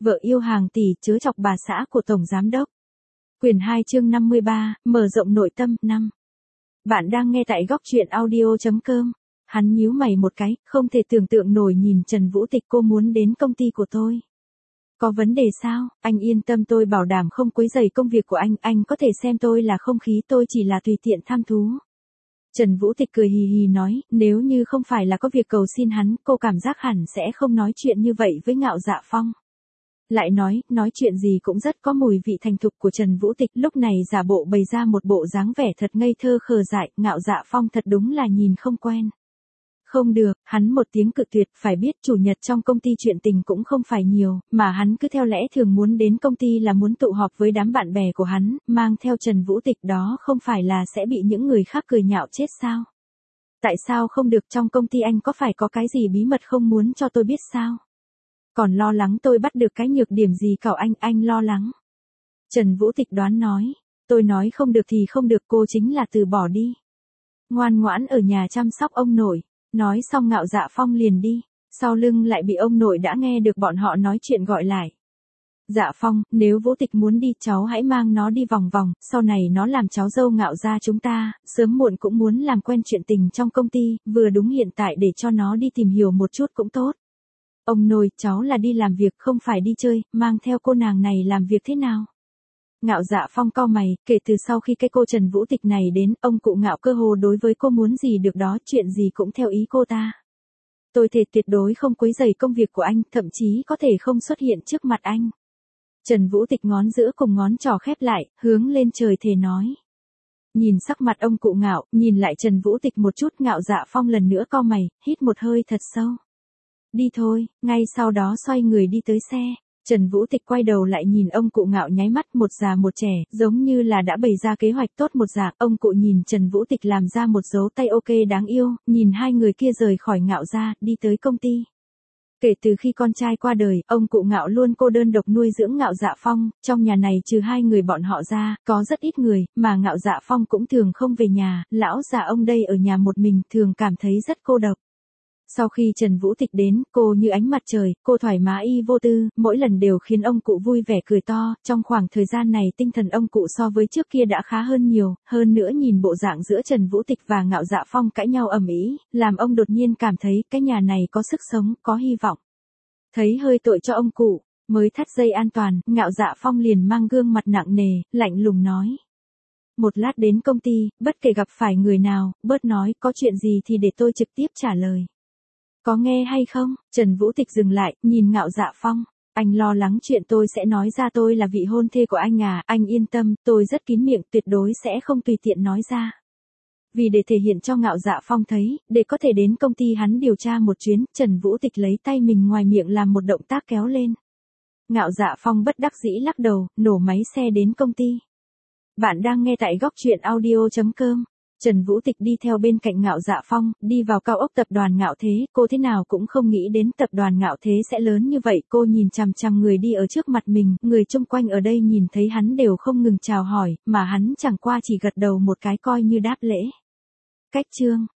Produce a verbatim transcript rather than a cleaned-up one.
Vợ yêu hàng tỷ chớ chọc bà xã của Tổng Giám Đốc. Quyển hai chương năm mươi ba, mở rộng nội tâm, năm. Bạn đang nghe tại góc truyện audio chấm com. Hắn nhíu mày một cái, không thể tưởng tượng nổi nhìn Trần Vũ Tịch, cô muốn đến công ty của tôi. Có vấn đề sao? Anh yên tâm, tôi bảo đảm không quấy rầy công việc của anh, anh có thể xem tôi là không khí, tôi chỉ là tùy tiện tham thú. Trần Vũ Tịch cười hì hì nói, nếu như không phải là có việc cầu xin hắn, cô cảm giác hẳn sẽ không nói chuyện như vậy với Ngạo Dạ Phong. Lại nói, nói chuyện gì cũng rất có mùi vị thành thục của Trần Vũ Tịch, lúc này giả bộ bày ra một bộ dáng vẻ thật ngây thơ khờ dại, Ngạo Dạ Phong thật đúng là nhìn không quen. Không được, hắn một tiếng cự tuyệt, phải biết chủ nhật trong công ty chuyện tình cũng không phải nhiều, mà hắn cứ theo lẽ thường muốn đến công ty là muốn tụ họp với đám bạn bè của hắn, mang theo Trần Vũ Tịch, đó không phải là sẽ bị những người khác cười nhạo chết sao? Tại sao không được, trong công ty anh có phải có cái gì bí mật không muốn cho tôi biết sao? Còn lo lắng tôi bắt được cái nhược điểm gì cậu anh, anh lo lắng. Trần Vũ Tịch đoán nói, tôi nói không được thì không được, cô chính là từ bỏ đi. Ngoan ngoãn ở nhà chăm sóc ông nội. Nói xong Ngạo Dạ Phong liền đi, sau lưng lại bị ông nội đã nghe được bọn họ nói chuyện gọi lại. Dạ Phong, nếu Vũ Tịch muốn đi cháu hãy mang nó đi vòng vòng, sau này nó làm cháu dâu Ngạo gia chúng ta, sớm muộn cũng muốn làm quen chuyện tình trong công ty, vừa đúng hiện tại để cho nó đi tìm hiểu một chút cũng tốt. Ông nội, cháu là đi làm việc không phải đi chơi, mang theo cô nàng này làm việc thế nào? Ngạo Dạ Phong cau mày, kể từ sau khi cái cô Trần Vũ Tịch này đến, ông cụ Ngạo cơ hồ đối với cô muốn gì được đó, chuyện gì cũng theo ý cô ta. Tôi thề tuyệt đối không quấy rầy công việc của anh, thậm chí có thể không xuất hiện trước mặt anh. Trần Vũ Tịch ngón giữa cùng ngón trỏ khép lại, hướng lên trời thề nói. Nhìn sắc mặt ông cụ Ngạo, nhìn lại Trần Vũ Tịch một chút, Ngạo Dạ Phong lần nữa cau mày, hít một hơi thật sâu. Đi thôi, ngay sau đó xoay người đi tới xe. Trần Vũ Tịch quay đầu lại nhìn ông cụ Ngạo nháy mắt, một già một trẻ, giống như là đã bày ra kế hoạch tốt một dạng. Ông cụ nhìn Trần Vũ Tịch làm ra một dấu tay ok đáng yêu, nhìn hai người kia rời khỏi Ngạo gia, đi tới công ty. Kể từ khi con trai qua đời, ông cụ Ngạo luôn cô đơn độc nuôi dưỡng Ngạo Dạ Phong, trong nhà này trừ hai người bọn họ ra, có rất ít người, mà Ngạo Dạ Phong cũng thường không về nhà, lão già ông đây ở nhà một mình, thường cảm thấy rất cô độc. Sau khi Trần Vũ Tịch đến, cô như ánh mặt trời, cô thoải mái vô tư, mỗi lần đều khiến ông cụ vui vẻ cười to, trong khoảng thời gian này tinh thần ông cụ so với trước kia đã khá hơn nhiều, hơn nữa nhìn bộ dạng giữa Trần Vũ Tịch và Ngạo Dạ Phong cãi nhau ầm ĩ, làm ông đột nhiên cảm thấy cái nhà này có sức sống, có hy vọng. Thấy hơi tội cho ông cụ, mới thắt dây an toàn, Ngạo Dạ Phong liền mang gương mặt nặng nề, lạnh lùng nói. Một lát đến công ty, bất kể gặp phải người nào, bớt nói, có chuyện gì thì để tôi trực tiếp trả lời. Có nghe hay không? Trần Vũ Tịch dừng lại, nhìn Ngạo Dạ Phong. Anh lo lắng chuyện tôi sẽ nói ra tôi là vị hôn thê của anh à, anh yên tâm, tôi rất kín miệng, tuyệt đối sẽ không tùy tiện nói ra. Vì để thể hiện cho Ngạo Dạ Phong thấy, để có thể đến công ty hắn điều tra một chuyến, Trần Vũ Tịch lấy tay mình ngoài miệng làm một động tác kéo lên. Ngạo Dạ Phong bất đắc dĩ lắc đầu, nổ máy xe đến công ty. Bạn đang nghe tại góc truyện audio chấm com. Trần Vũ Tịch đi theo bên cạnh Ngạo Dạ Phong, đi vào cao ốc tập đoàn Ngạo Thế, cô thế nào cũng không nghĩ đến tập đoàn Ngạo Thế sẽ lớn như vậy, cô nhìn chằm chằm người đi ở trước mặt mình, người chung quanh ở đây nhìn thấy hắn đều không ngừng chào hỏi, mà hắn chẳng qua chỉ gật đầu một cái coi như đáp lễ. Cách chương